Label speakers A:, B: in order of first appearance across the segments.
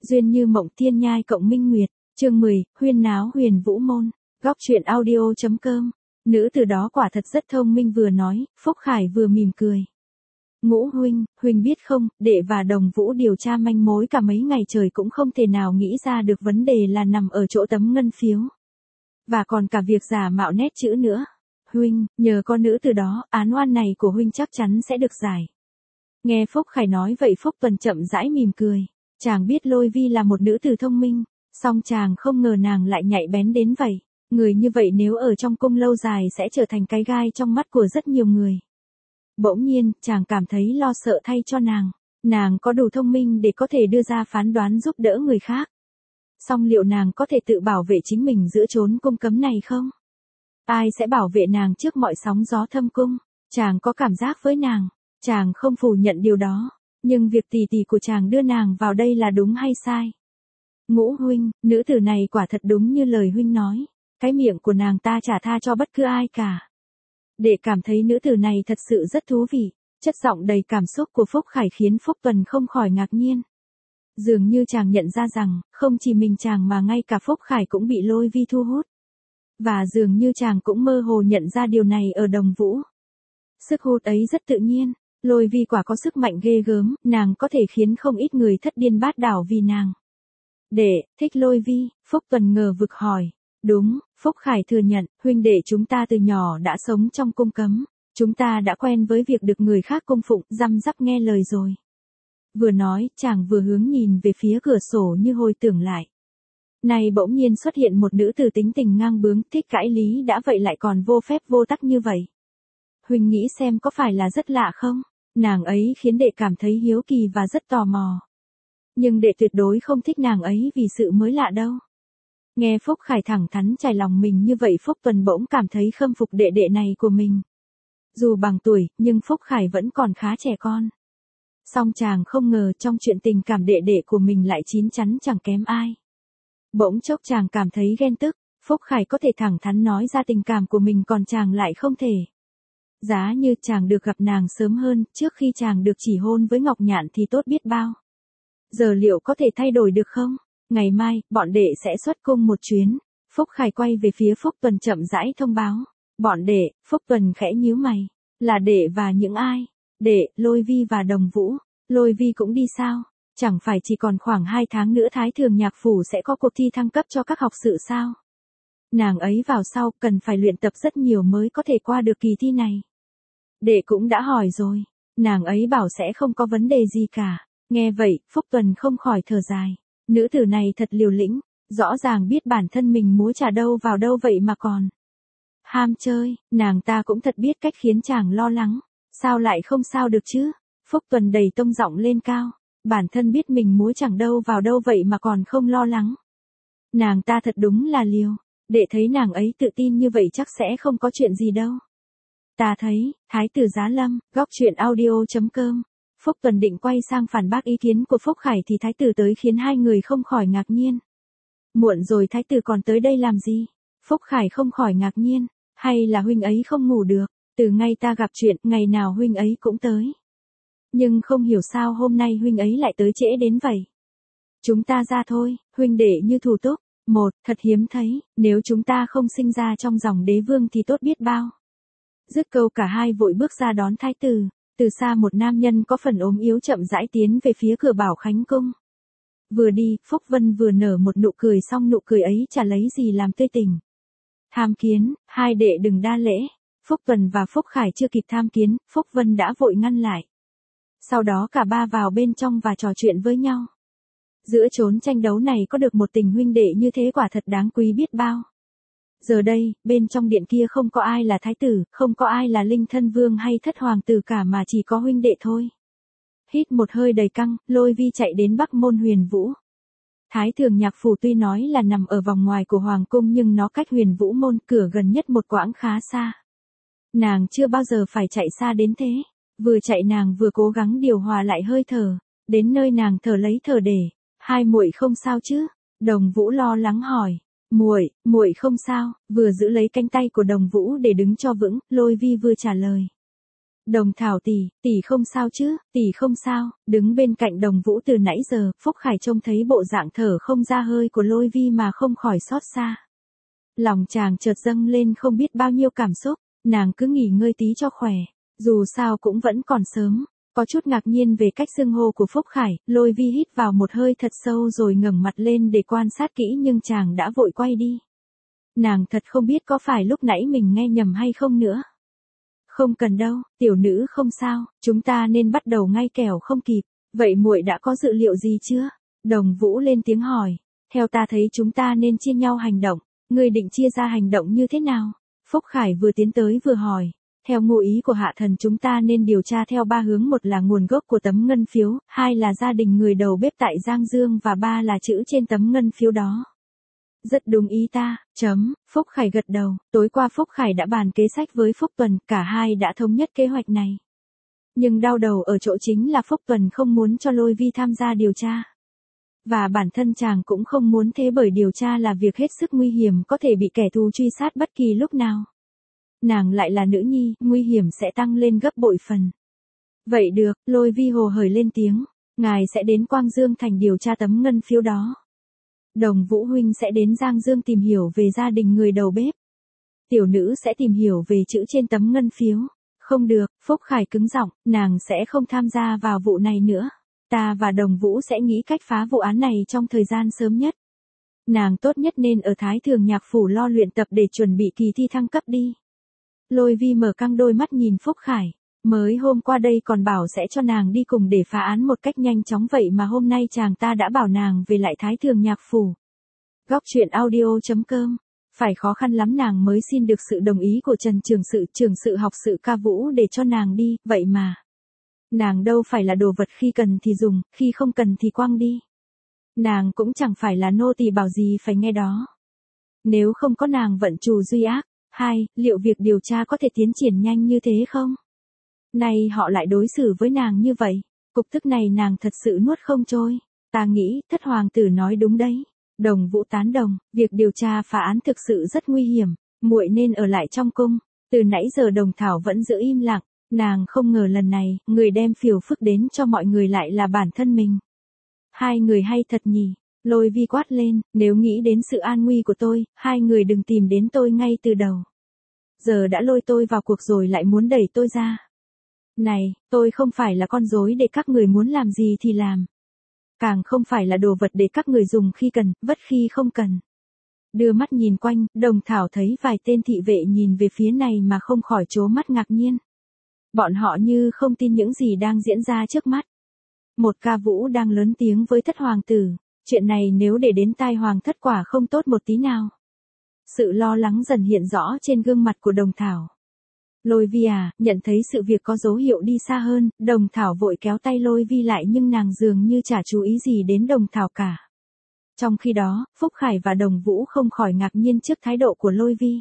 A: Duyên như mộng thiên nhai cộng minh nguyệt, chương 10, huyên náo huyền vũ môn, góc truyện audio.com. Nữ từ đó quả thật rất thông minh, vừa nói, Phúc Khải vừa mỉm cười. Ngũ huynh biết không, đệ và Đồng Vũ điều tra manh mối cả mấy ngày trời cũng không thể nào nghĩ ra được vấn đề là nằm ở chỗ tấm ngân phiếu. Và còn cả việc giả mạo nét chữ nữa. Huynh, nhờ con nữ từ đó, án oan này của huynh chắc chắn sẽ được giải. Nghe Phúc Khải nói vậy Phúc Tuần chậm rãi mỉm cười. Chàng biết Lôi Vi là một nữ tử thông minh, song chàng không ngờ nàng lại nhạy bén đến vậy. Người như vậy nếu ở trong cung lâu dài sẽ trở thành cái gai trong mắt của rất nhiều người. Bỗng nhiên, chàng cảm thấy lo sợ thay cho nàng. Nàng có đủ thông minh để có thể đưa ra phán đoán giúp đỡ người khác. Song liệu nàng có thể tự bảo vệ chính mình giữa chốn cung cấm này không? Ai sẽ bảo vệ nàng trước mọi sóng gió thâm cung? Chàng có cảm giác với nàng. Chàng không phủ nhận điều đó. Nhưng việc tỷ tỷ của chàng đưa nàng vào đây là đúng hay sai? Ngũ huynh, nữ tử này quả thật đúng như lời huynh nói. Cái miệng của nàng ta chả tha cho bất cứ ai cả. Để cảm thấy nữ tử này thật sự rất thú vị. Chất giọng đầy cảm xúc của Phúc Khải khiến Phúc Tuần không khỏi ngạc nhiên. Dường như chàng nhận ra rằng, không chỉ mình chàng mà ngay cả Phúc Khải cũng bị Lôi Vi thu hút. Và dường như chàng cũng mơ hồ nhận ra điều này ở Đồng Vũ. Sức hút ấy rất tự nhiên. Lôi Vi quả có sức mạnh ghê gớm, nàng có thể khiến không ít người thất điên bát đảo vì nàng. Đệ, thích Lôi Vi, Phúc Tuần ngờ vực hỏi. Đúng, Phúc Khải thừa nhận, huynh đệ chúng ta từ nhỏ đã sống trong cung cấm. Chúng ta đã quen với việc được người khác cung phụng, răm rắp nghe lời rồi. Vừa nói, chàng vừa hướng nhìn về phía cửa sổ như hồi tưởng lại. Này bỗng nhiên xuất hiện một nữ tử tính tình ngang bướng, thích cãi lý đã vậy lại còn vô phép vô tắc như vậy. Huynh nghĩ xem có phải là rất lạ không? Nàng ấy khiến đệ cảm thấy hiếu kỳ và rất tò mò. Nhưng đệ tuyệt đối không thích nàng ấy vì sự mới lạ đâu. Nghe Phúc Khải thẳng thắn trải lòng mình như vậy Phúc Tuần bỗng cảm thấy khâm phục đệ đệ này của mình. Dù bằng tuổi, nhưng Phúc Khải vẫn còn khá trẻ con. Song chàng không ngờ trong chuyện tình cảm đệ đệ của mình lại chín chắn chẳng kém ai. Bỗng chốc chàng cảm thấy ghen tức, Phúc Khải có thể thẳng thắn nói ra tình cảm của mình còn chàng lại không thể. Giá như chàng được gặp nàng sớm hơn, trước khi chàng được chỉ hôn với Ngọc Nhạn thì tốt biết bao. Giờ liệu có thể thay đổi được không? Ngày mai, bọn đệ sẽ xuất cung một chuyến. Phúc Khải quay về phía Phúc Tuần chậm rãi thông báo. Bọn đệ, Phúc Tuần khẽ nhíu mày. Là đệ và những ai? Đệ, Lôi Vi và Đồng Vũ. Lôi Vi cũng đi sao? Chẳng phải chỉ còn khoảng 2 tháng nữa Thái Thường Nhạc Phủ sẽ có cuộc thi thăng cấp cho các học sự sao? Nàng ấy vào sau cần phải luyện tập rất nhiều mới có thể qua được kỳ thi này. Đệ cũng đã hỏi rồi. Nàng ấy bảo sẽ không có vấn đề gì cả. Nghe vậy, Phúc Tuần không khỏi thở dài. Nữ tử này thật liều lĩnh. Rõ ràng biết bản thân mình múa trả đâu vào đâu vậy mà còn ham chơi. Nàng ta cũng thật biết cách khiến chàng lo lắng. Sao lại không sao được chứ? Phúc Tuần đầy tông giọng lên cao. Bản thân biết mình múa chẳng đâu vào đâu vậy mà còn không lo lắng. Nàng ta thật đúng là liều. Để thấy nàng ấy tự tin như vậy chắc sẽ không có chuyện gì đâu. Ta thấy, Thái tử Giá Lâm, góc truyện audio.com. Phúc Tuần định quay sang phản bác ý kiến của Phúc Khải thì Thái tử tới khiến hai người không khỏi ngạc nhiên. Muộn rồi Thái tử còn tới đây làm gì? Phúc Khải không khỏi ngạc nhiên. Hay là huynh ấy không ngủ được? Từ ngày ta gặp chuyện, ngày nào huynh ấy cũng tới. Nhưng không hiểu sao hôm nay huynh ấy lại tới trễ đến vậy. Chúng ta ra thôi, huynh đệ như thủ túc. Thật hiếm thấy, nếu chúng ta không sinh ra trong dòng đế vương thì tốt biết bao. Dứt câu cả hai vội bước ra đón thái tử. Từ xa một nam nhân có phần ốm yếu chậm rãi tiến về phía cửa Bảo Khánh cung. Vừa đi, Phúc Vân vừa nở một nụ cười xong nụ cười ấy chả lấy gì làm tươi tỉnh. Tham kiến, hai đệ đừng đa lễ. Phúc Tuần và Phúc Khải chưa kịp tham kiến, Phúc Vân đã vội ngăn lại. Sau đó cả ba vào bên trong và trò chuyện với nhau. Giữa chốn tranh đấu này có được một tình huynh đệ như thế quả thật đáng quý biết bao. Giờ đây, bên trong điện kia không có ai là thái tử, không có ai là linh thân vương hay thất hoàng tử cả mà chỉ có huynh đệ thôi. Hít một hơi đầy căng, Lôi Vi chạy đến Bắc Môn Huyền Vũ. Thái Thường Nhạc Phủ tuy nói là nằm ở vòng ngoài của hoàng cung nhưng nó cách Huyền Vũ môn cửa gần nhất một quãng khá xa. Nàng chưa bao giờ phải chạy xa đến thế. Vừa chạy nàng vừa cố gắng điều hòa lại hơi thở. Đến nơi nàng thở lấy thở để. Hai muội không sao chứ? Đồng Vũ lo lắng hỏi. Muội không sao. Vừa giữ lấy cánh tay của Đồng Vũ để đứng cho vững, Lôi Vi vừa trả lời. Đồng Thảo tỷ không sao chứ, tỷ không sao, đứng bên cạnh Đồng Vũ từ nãy giờ, Phúc Khải trông thấy bộ dạng thở không ra hơi của Lôi Vi mà không khỏi xót xa. Lòng chàng chợt dâng lên không biết bao nhiêu cảm xúc, nàng cứ nghỉ ngơi tí cho khỏe, dù sao cũng vẫn còn sớm. Có chút ngạc nhiên về cách xưng hô của Phúc Khải, Lôi Vi hít vào một hơi thật sâu rồi ngẩng mặt lên để quan sát kỹ nhưng chàng đã vội quay đi. Nàng thật không biết có phải lúc nãy mình nghe nhầm hay không nữa. Không cần đâu, tiểu nữ không sao, chúng ta nên bắt đầu ngay kẻo không kịp. Vậy muội đã có dự liệu gì chưa? Đồng Vũ lên tiếng hỏi. Theo ta thấy chúng ta nên chia nhau hành động, ngươi định chia ra hành động như thế nào? Phúc Khải vừa tiến tới vừa hỏi. Theo ngụ ý của hạ thần chúng ta nên điều tra theo 3 hướng, một là nguồn gốc của tấm ngân phiếu, 2 là gia đình người đầu bếp tại Giang Dương và 3 là chữ trên tấm ngân phiếu đó. Rất đúng ý ta, Phúc Khải gật đầu, tối qua Phúc Khải đã bàn kế sách với Phúc Tuần, cả hai đã thống nhất kế hoạch này. Nhưng đau đầu ở chỗ chính là Phúc Tuần không muốn cho Lôi Vi tham gia điều tra. Và bản thân chàng cũng không muốn thế bởi điều tra là việc hết sức nguy hiểm, có thể bị kẻ thù truy sát bất kỳ lúc nào. Nàng lại là nữ nhi, nguy hiểm sẽ tăng lên gấp bội phần. Vậy được, Lôi Vi hồ hởi lên tiếng, ngài sẽ đến Quang Dương thành điều tra tấm ngân phiếu đó. Đồng Vũ huynh sẽ đến Giang Dương tìm hiểu về gia đình người đầu bếp. Tiểu nữ sẽ tìm hiểu về chữ trên tấm ngân phiếu. Không được, Phúc Khải cứng giọng, nàng sẽ không tham gia vào vụ này nữa. Ta và Đồng Vũ sẽ nghĩ cách phá vụ án này trong thời gian sớm nhất. Nàng tốt nhất nên ở Thái Thường Nhạc Phủ lo luyện tập để chuẩn bị kỳ thi thăng cấp đi. Lôi Vi mở căng đôi mắt nhìn Phúc Khải. Mới hôm qua đây còn bảo sẽ cho nàng đi cùng để phá án một cách nhanh chóng, vậy mà hôm nay chàng ta đã bảo nàng về lại Thái Thường Nhạc Phủ. Góc truyện audio.com. Phải khó khăn lắm nàng mới xin được sự đồng ý của Trần trưởng sự học sự ca vũ để cho nàng đi, vậy mà. Nàng đâu phải là đồ vật khi cần thì dùng, khi không cần thì quăng đi. Nàng cũng chẳng phải là nô tỳ bảo gì phải nghe đó. Nếu không có nàng vận trù duy ác, liệu việc điều tra có thể tiến triển nhanh như thế không? Nay họ lại đối xử với nàng như vậy, cục tức này nàng thật sự nuốt không trôi. Ta nghĩ, thất hoàng tử nói đúng đấy. Đồng Vũ tán đồng, việc điều tra phá án thực sự rất nguy hiểm, muội nên ở lại trong cung. Từ nãy giờ Đồng Thảo vẫn giữ im lặng, nàng không ngờ lần này, người đem phiền phức đến cho mọi người lại là bản thân mình. Hai người hay thật nhỉ, Lôi Vi quát lên, nếu nghĩ đến sự an nguy của tôi, hai người đừng tìm đến tôi ngay từ đầu. Giờ đã lôi tôi vào cuộc rồi lại muốn đẩy tôi ra. Này, tôi không phải là con rối để các người muốn làm gì thì làm. Càng không phải là đồ vật để các người dùng khi cần, vất khi không cần. Đưa mắt nhìn quanh, Đồng Thảo thấy vài tên thị vệ nhìn về phía này mà không khỏi trố mắt ngạc nhiên. Bọn họ như không tin những gì đang diễn ra trước mắt. Một ca vũ đang lớn tiếng với thất hoàng tử, chuyện này nếu để đến tai hoàng thất quả không tốt một tí nào. Sự lo lắng dần hiện rõ trên gương mặt của Đồng Thảo. Lôi Vi à, nhận thấy sự việc có dấu hiệu đi xa hơn, Đồng Thảo vội kéo tay Lôi Vi lại nhưng nàng dường như chả chú ý gì đến Đồng Thảo cả. Trong khi đó, Phúc Khải và Đồng Vũ không khỏi ngạc nhiên trước thái độ của Lôi Vi.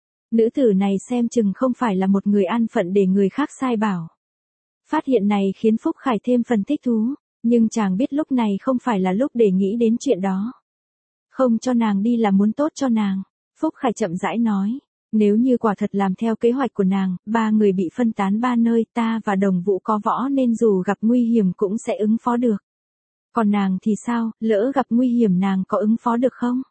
A: Nữ tử này xem chừng không phải là một người an phận để người khác sai bảo. Phát hiện này khiến Phúc Khải thêm phần thích thú, nhưng chàng biết lúc này không phải là lúc để nghĩ đến chuyện đó. Không cho nàng đi là muốn tốt cho nàng, Phúc Khải chậm rãi nói. Nếu như quả thật làm theo kế hoạch của nàng, 3 người bị phân tán 3 nơi, ta và Đồng Vũ có võ nên dù gặp nguy hiểm cũng sẽ ứng phó được. Còn nàng thì sao, lỡ gặp nguy hiểm nàng có ứng phó được không?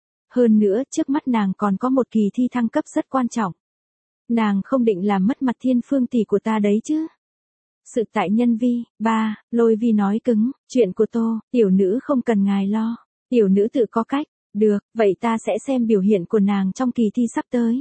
A: Hơn nữa, trước mắt nàng còn có một kỳ thi thăng cấp rất quan trọng. Nàng không định làm mất mặt Thiên Phương tỷ của ta đấy chứ? Sự tại nhân Vi, Lôi Vi nói cứng, chuyện của Tô, tiểu nữ không cần ngài lo, tiểu nữ tự có cách. Được, vậy ta sẽ xem biểu hiện của nàng trong kỳ thi sắp tới.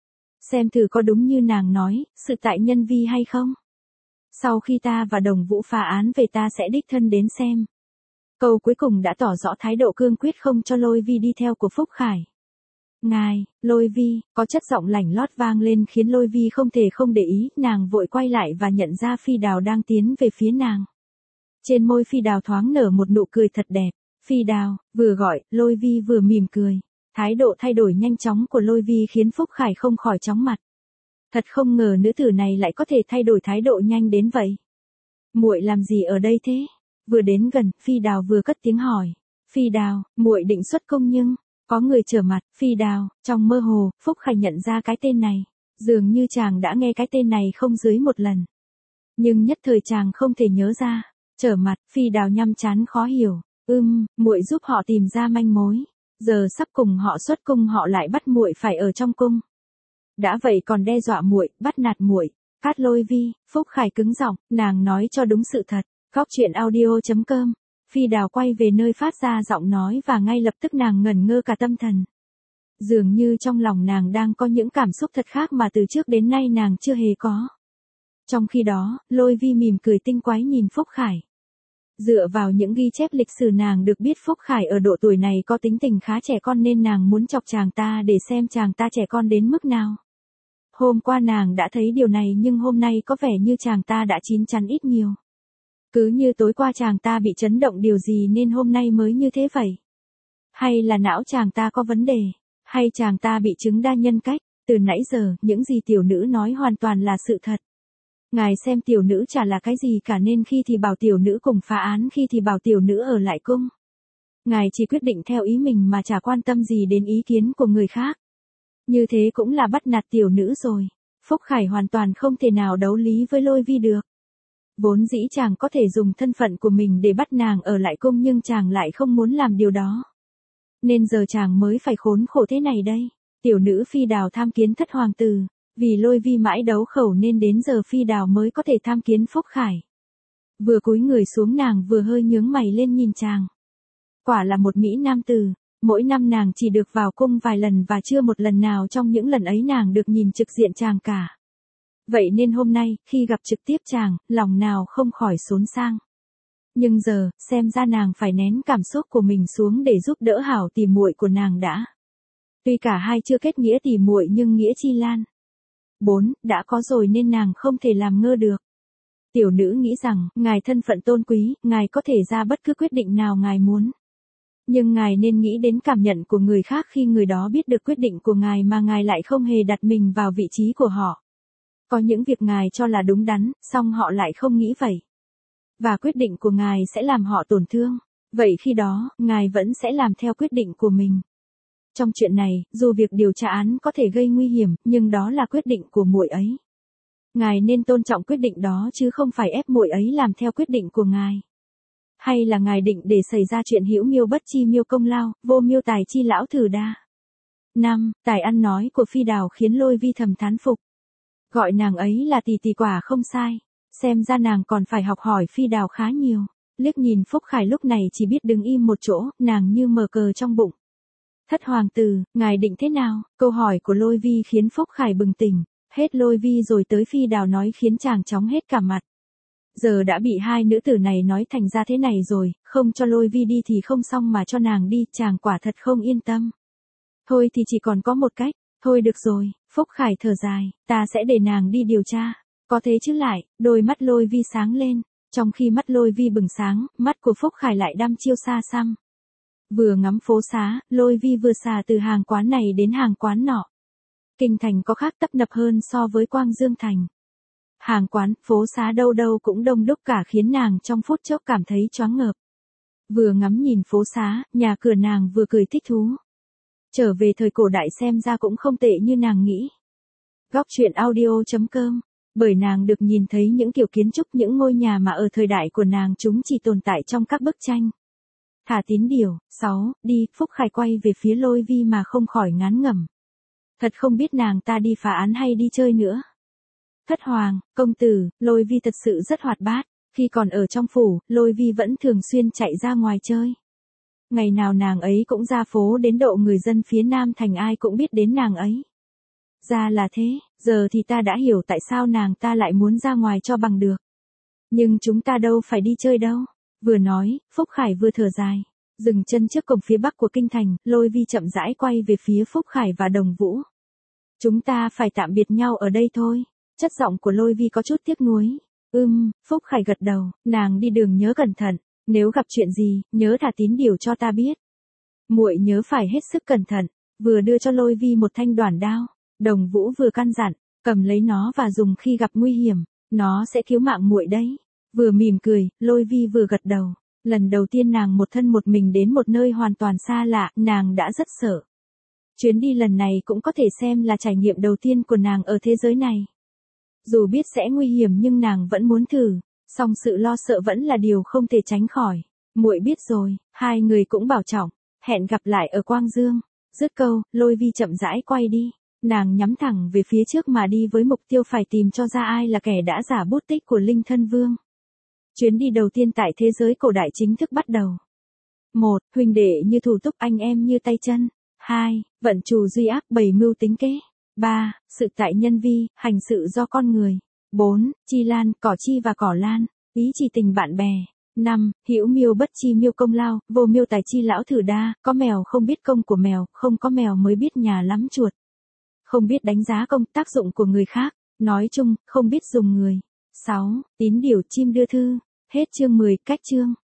A: Xem thử có đúng như nàng nói, sự tại nhân Vi hay không. Sau khi ta và Đồng Vũ phá án về ta sẽ đích thân đến xem. Câu cuối cùng đã tỏ rõ thái độ cương quyết không cho Lôi Vi đi theo của Phúc Khải. Ngài, Lôi Vi, có chất giọng lảnh lót vang lên khiến Lôi Vi không thể không để ý, nàng vội quay lại và nhận ra Phi Đào đang tiến về phía nàng. Trên môi Phi Đào thoáng nở một nụ cười thật đẹp. Phi Đào, vừa gọi, Lôi Vi vừa mỉm cười. Thái độ thay đổi nhanh chóng của Lôi Vi khiến Phúc Khải không khỏi chóng mặt. Thật không ngờ nữ tử này lại có thể thay đổi thái độ nhanh đến vậy. Muội làm gì ở đây thế? Vừa đến gần, Phi Đào vừa cất tiếng hỏi. Phi Đào, muội định xuất cung nhưng có người trở mặt. Phi Đào, trong mơ hồ, Phúc Khải nhận ra cái tên này. Dường như chàng đã nghe cái tên này không dưới một lần. Nhưng nhất thời chàng không thể nhớ ra. Trở mặt, Phi Đào nhăm chán khó hiểu. Muội giúp họ tìm ra manh mối. Giờ sắp cùng họ xuất cung họ lại bắt muội phải ở trong cung. Đã vậy còn đe dọa muội, bắt nạt muội. Cát Lôi Vi, Phúc Khải cứng giọng, nàng nói cho đúng sự thật. Góc truyện audio.com. Phi Đào quay về nơi phát ra giọng nói và ngay lập tức nàng ngẩn ngơ cả tâm thần. Dường như trong lòng nàng đang có những cảm xúc thật khác mà từ trước đến nay nàng chưa hề có. Trong khi đó, Lôi Vi mỉm cười tinh quái nhìn Phúc Khải. Dựa vào những ghi chép lịch sử nàng được biết Phúc Khải ở độ tuổi này có tính tình khá trẻ con nên nàng muốn chọc chàng ta để xem chàng ta trẻ con đến mức nào. Hôm qua nàng đã thấy điều này nhưng hôm nay có vẻ như chàng ta đã chín chắn ít nhiều. Cứ như tối qua chàng ta bị chấn động điều gì nên hôm nay mới như thế vậy. Hay là não chàng ta có vấn đề, hay chàng ta bị chứng đa nhân cách, từ nãy giờ những gì tiểu nữ nói hoàn toàn là sự thật. Ngài xem tiểu nữ chả là cái gì cả nên khi thì bảo tiểu nữ cùng phá án khi thì bảo tiểu nữ ở lại cung. Ngài chỉ quyết định theo ý mình mà chả quan tâm gì đến ý kiến của người khác. Như thế cũng là bắt nạt tiểu nữ rồi. Phúc Khải hoàn toàn không thể nào đấu lý với Lôi Vi được. Vốn dĩ chàng có thể dùng thân phận của mình để bắt nàng ở lại cung nhưng chàng lại không muốn làm điều đó. Nên giờ chàng mới phải khốn khổ thế này đây. Tiểu nữ Phi Đào tham kiến thất hoàng tử. Vì Lôi Vi mãi đấu khẩu nên đến giờ Phi Đào mới có thể tham kiến Phúc Khải. Vừa cúi người xuống nàng vừa hơi nhướng mày lên nhìn chàng. Quả là một mỹ nam tử. Mỗi năm nàng chỉ được vào cung vài lần và chưa một lần nào trong những lần ấy nàng được nhìn trực diện chàng cả. Vậy nên hôm nay, khi gặp trực tiếp chàng, lòng nào không khỏi xốn sang. Nhưng giờ, xem ra nàng phải nén cảm xúc của mình xuống để giúp đỡ hảo tỉ muội của nàng đã. Tuy cả hai chưa kết nghĩa tỉ muội nhưng nghĩa chi lan. 4. Đã có rồi nên nàng không thể làm ngơ được. Tiểu nữ nghĩ rằng, ngài thân phận tôn quý, ngài có thể ra bất cứ quyết định nào ngài muốn. Nhưng ngài nên nghĩ đến cảm nhận của người khác khi người đó biết được quyết định của ngài mà ngài lại không hề đặt mình vào vị trí của họ. Có những việc ngài cho là đúng đắn, song họ lại không nghĩ vậy. Và quyết định của ngài sẽ làm họ tổn thương. Vậy khi đó, ngài vẫn sẽ làm theo quyết định của mình. Trong chuyện này, dù việc điều tra án có thể gây nguy hiểm, nhưng đó là quyết định của muội ấy. Ngài nên tôn trọng quyết định đó chứ không phải ép muội ấy làm theo quyết định của ngài. Hay là ngài định để xảy ra chuyện hữu miêu bất chi miêu công lao, vô miêu tài chi lão thử đa. 5. Tài ăn nói của Phi Đào khiến Lôi Vi thầm thán phục. Gọi nàng ấy là tỷ tỷ quả không sai. Xem ra nàng còn phải học hỏi Phi Đào khá nhiều. Liếc nhìn Phúc Khải lúc này chỉ biết đứng im một chỗ, nàng như mờ cờ trong bụng. Thất hoàng tử, ngài định thế nào? Câu hỏi của Lôi Vi khiến Phúc Khải bừng tỉnh. Hết Lôi Vi rồi tới Phi Đào nói khiến chàng chóng hết cả mặt. Giờ đã bị hai nữ tử này nói thành ra thế này rồi, không cho Lôi Vi đi thì không xong mà cho nàng đi, chàng quả thật không yên tâm. Thôi thì chỉ còn có một cách, thôi được rồi, Phúc Khải thở dài, ta sẽ để nàng đi điều tra. Có thế chứ lại, đôi mắt Lôi Vi sáng lên, trong khi mắt Lôi Vi bừng sáng, mắt của Phúc Khải lại đăm chiêu xa xăm. Vừa ngắm phố xá, Lôi Vi vừa xà từ hàng quán này đến hàng quán nọ. Kinh thành có khác tấp nập hơn so với Quang Dương thành. Hàng quán, phố xá đâu đâu cũng đông đúc cả khiến nàng trong phút chốc cảm thấy choáng ngợp. Vừa ngắm nhìn phố xá, nhà cửa nàng vừa cười thích thú. Trở về thời cổ đại xem ra cũng không tệ như nàng nghĩ. Góc truyện audio.com. Bởi nàng được nhìn thấy những kiểu kiến trúc những ngôi nhà mà ở thời đại của nàng chúng chỉ tồn tại trong các bức tranh. Thả tín điều. 6. Đi, Phúc Khải quay về phía Lôi Vi mà không khỏi ngán ngẩm. Thật không biết nàng ta đi phá án hay đi chơi nữa. Thất hoàng, công tử, Lôi Vi thật sự rất hoạt bát. Khi còn ở trong phủ, Lôi Vi vẫn thường xuyên chạy ra ngoài chơi. Ngày nào nàng ấy cũng ra phố đến độ người dân phía Nam thành ai cũng biết đến nàng ấy. Ra là thế, giờ thì ta đã hiểu tại sao nàng ta lại muốn ra ngoài cho bằng được. Nhưng chúng ta đâu phải đi chơi đâu. Vừa nói, Phúc Khải vừa thở dài. Dừng chân trước cổng phía bắc của kinh thành, Lôi Vi chậm rãi quay về phía Phúc Khải và Đồng Vũ. Chúng ta phải tạm biệt nhau ở đây thôi. Chất giọng của Lôi Vi có chút tiếc nuối. Phúc Khải gật đầu, nàng đi đường nhớ cẩn thận, nếu gặp chuyện gì, nhớ thả tín điều cho ta biết. Muội nhớ phải hết sức cẩn thận, vừa đưa cho Lôi Vi một thanh đoản đao, Đồng Vũ vừa căn dặn, cầm lấy nó và dùng khi gặp nguy hiểm, nó sẽ cứu mạng muội đấy. Vừa mỉm cười, Lôi Vi vừa gật đầu, lần đầu tiên nàng một thân một mình đến một nơi hoàn toàn xa lạ, nàng đã rất sợ. Chuyến đi lần này cũng có thể xem là trải nghiệm đầu tiên của nàng ở thế giới này. Dù biết sẽ nguy hiểm nhưng nàng vẫn muốn thử, song sự lo sợ vẫn là điều không thể tránh khỏi. Muội biết rồi, hai người cũng bảo trọng, hẹn gặp lại ở Quang Dương. Dứt câu, Lôi Vi chậm rãi quay đi. Nàng nhắm thẳng về phía trước mà đi với mục tiêu phải tìm cho ra ai là kẻ đã giả bút tích của Linh Thân Vương. Chuyến đi đầu tiên tại thế giới cổ đại chính thức bắt đầu. 1. Huynh đệ như thủ túc, anh em như tay chân. 2. Vận chủ duy ác, bày mưu tính kế. 3. Sự tại nhân vi, hành sự do con người. 4. Chi lan, cỏ chi và cỏ lan, ý chỉ tình bạn bè. 5. Hữu miêu bất chi miêu công lao, vô miêu tài chi lão thử đa, có mèo không biết công của mèo, không có mèo mới biết nhà lắm chuột. Không biết đánh giá công tác dụng của người khác, nói chung, không biết dùng người. 6. Tín điều chim đưa thư. Hết chương 10, cách chương.